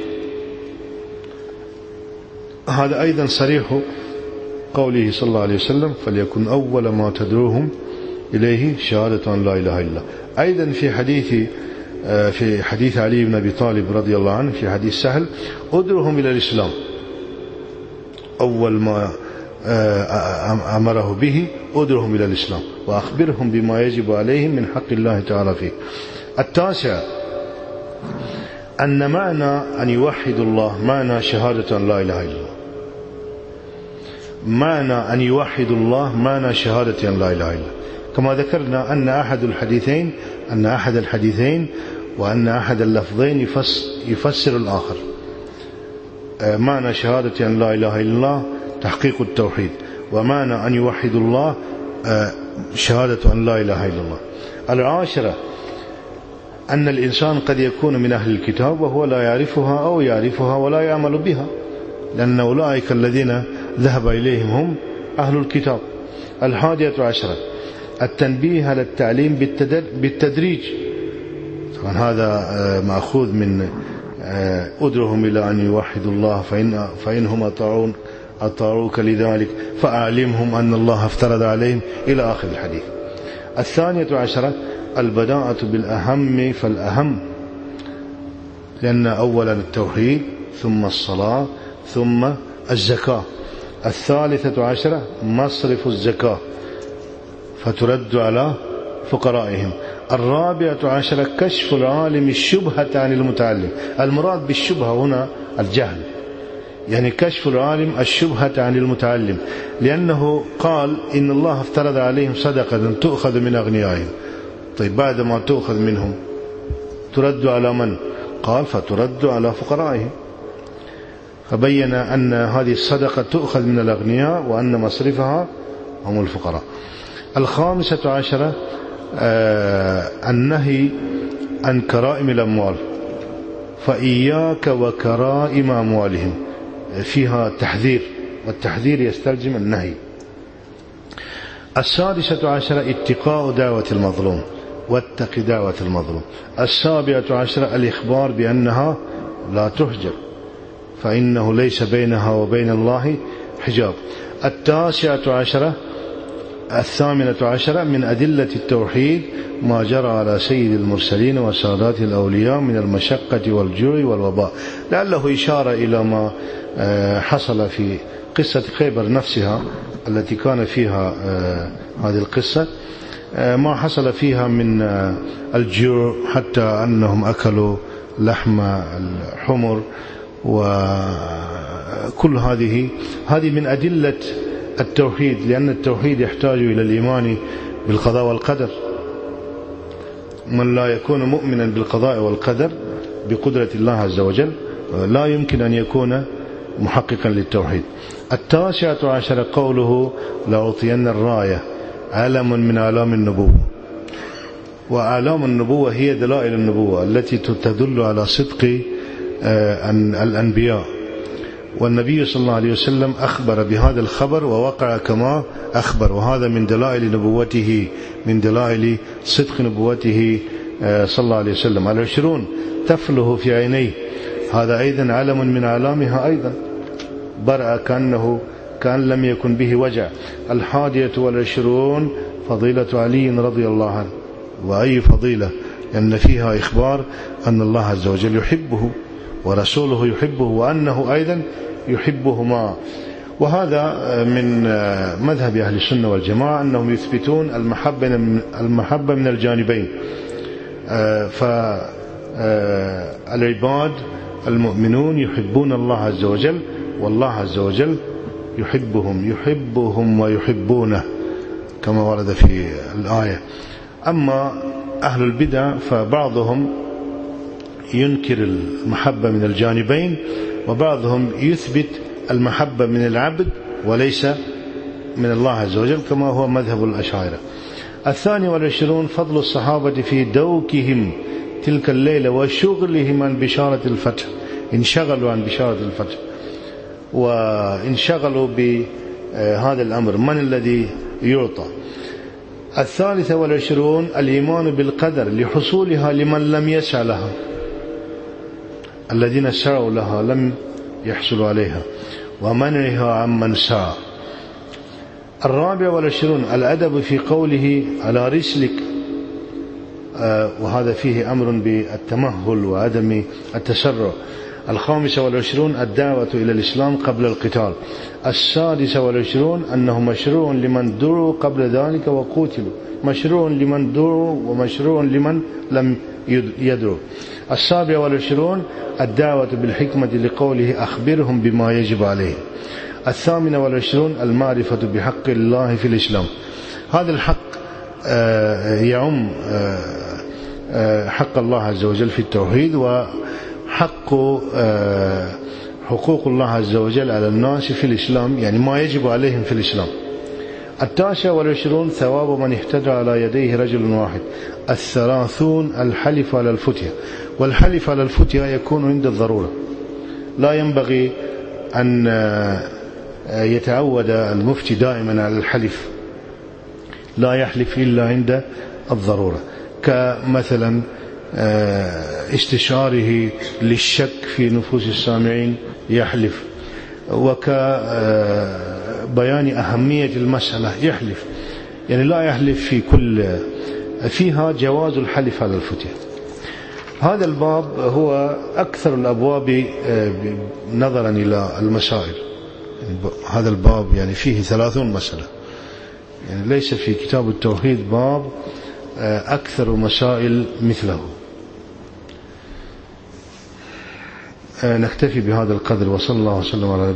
هذا أيضا صريح قوله صلى الله عليه وسلم فليكن أول ما تدعوهم إليه شهادة أن لا إله إلا الله. أيضا في حديث في حديث علي بن أبي طالب رضي الله عنه في حديث سهل أدعوهم إلى الإسلام، أول ما أمره به أدعوهم إلى الإسلام وأخبرهم بما يجب عليهم من حق الله تعالى فيه. التاسع أن معنى أن يوحد الله معنى شهادة أن لا إله إلا الله، معنى أن يوحد الله معنى شهادة أن لا إله إلا الله، كما ذكرنا أن أحد الحديثين أن أحد الحديثين وأن أحد اللفظين يفسر الآخر. معنى شهادة أن لا إله إلا الله تحقيق التوحيد، ومعنى أن يوحد الله شهادة أن لا إله إلا الله. العاشرة أن الإنسان قد يكون من أهل الكتاب وهو لا يعرفها أو يعرفها ولا يعمل بها، لأن أولئك الذين ذهب إليهم هم أهل الكتاب. الحادية عشرة التنبيه على التعليم بالتدريج، طبعا هذا مأخوذ من أدعوهم إلى أن يوحدوا الله فإن فإنهم أطاعون أطاعوك لذلك فأعلمهم أن الله افترض عليهم إلى آخر الحديث. الثانية عشرة البداءة بالأهم فالأهم، لأن أولا التوحيد ثم الصلاة ثم الزكاة. الثالثة عشرة مصرف الزكاة فترد على فقرائهم. الرابعة عشرة كشف العالم الشبهة عن المتعلم، المراد بالشبهة هنا الجهل، يعني كشف العالم الشبهة عن المتعلم، لأنه قال إن الله افترض عليهم صدقة تؤخذ من أغنيائهم. طيب بعد ما تؤخذ منهم ترد على من؟ قال فترد على فقرائهم، فبين أن هذه الصدقة تؤخذ من الأغنياء وأن مصرفها هم الفقراء. الخامسة عشرة النهي عن كرائم الأموال، فإياك وكرائم أموالهم، فيها تحذير، والتحذير يستلزم النهي. السادسة عشرة اتقاء دعوة المظلوم، واتق دعوة المظلوم. السابعة عشرة الإخبار بأنها لا تهجر، فإنه ليس بينها وبين الله حجاب. التاسعة عشرة الثامنة عشرة من أدلة التوحيد ما جرى على سيد المرسلين وسادات الأولياء من المشقة والجوع والوباء، لعله إشارة إلى ما حصل في قصة خيبر نفسها التي كان فيها هذه القصة، ما حصل فيها من الجوع حتى أنهم أكلوا لحم الحمر، وكل هذه هذه من أدلة التوحيد، لأن التوحيد يحتاج إلى الإيمان بالقضاء والقدر. من لا يكون مؤمنا بالقضاء والقدر بقدرة الله عز وجل لا يمكن أن يكون محققا للتوحيد. التاسعة عشر قوله لأعطين الراية، علم من أعلام النبوة، وأعلام النبوة هي دلائل النبوة التي تدل على صدق الأنبياء، والنبي صلى الله عليه وسلم أخبر بهذا الخبر ووقع كما أخبر، وهذا من دلائل نبوته، من دلائل صدق نبوته صلى الله عليه وسلم. العشرون تفله في عينيه، هذا أيضا علم من علامها، أيضا برأ كأنه كأن لم يكن به وجع. الحادية والعشرون فضيلة علي رضي الله عنه، وأي فضيلة، لأن فيها إخبار أن الله عز وجل يحبه ورسوله يحبه، وأنه أيضا يحبهما. وهذا من مذهب أهل السنة والجماعة أنهم يثبتون المحبة المحبة من الجانبين، فالعباد المؤمنون يحبون الله عز وجل، والله عز وجل يحبهم يحبهم ويحبونه كما ورد في الآية. أما أهل البدع فبعضهم ينكر المحبة من الجانبين، وبعضهم يثبت المحبة من العبد وليس من الله عز وجل كما هو مذهب الأشاعرة. الثاني والعشرون فضل الصحابة في دوكهم تلك الليلة وشغلهم عن بشارة الفتح، انشغلوا عن بشارة الفتح وانشغلوا بهذا الأمر، من الذي يعطى. الثالثة والعشرون الإيمان بالقدر لحصولها لمن لم يسعى لها، الذين سعوا لها لم يحصلوا عليها، ومنعها عمن سعى. الرابع والعشرون الأدب في قوله على رسلك، وهذا فيه أمر بالتمهل وعدم التسرع. الخامسة والعشرون الدعوة إلى الإسلام قبل القتال. السادسة والعشرون أنه مشروع لمن دعوا قبل ذلك وقتلوا، مشروع لمن دعوا ومشروع لمن لم يدعوا. السابع والعشرون الدعوة بالحكمة لقوله أخبرهم بما يجب عليه. الثامن والعشرون المعرفة بحق الله في الإسلام، هذا الحق يعم حق الله عز وجل في التوحيد، وحق حقوق الله عز وجل على الناس في الإسلام، يعني ما يجب عليهم في الإسلام. التاسع والعشرون ثواب من اهتدى على يديه رجل واحد. الثلاثون الحلف على الفتية، والحلف على الفتية يكون عند الضرورة، لا ينبغي أن يتعود المفتي دائما على الحلف، لا يحلف إلا عند الضرورة، كمثلا استشاره للشك في نفوس السامعين يحلف، وكبيان أهمية المسألة يحلف، يعني لا يحلف في كل، فيها جواز الحلف على الفتية. هذا الباب هو أكثر الأبواب نظرا إلى المسائل، هذا الباب يعني فيه ثلاثون مسألة، يعني ليس في كتاب التوحيد باب أكثر مسائل مثله. نكتفي بهذا القدر، وصلى الله وسلم على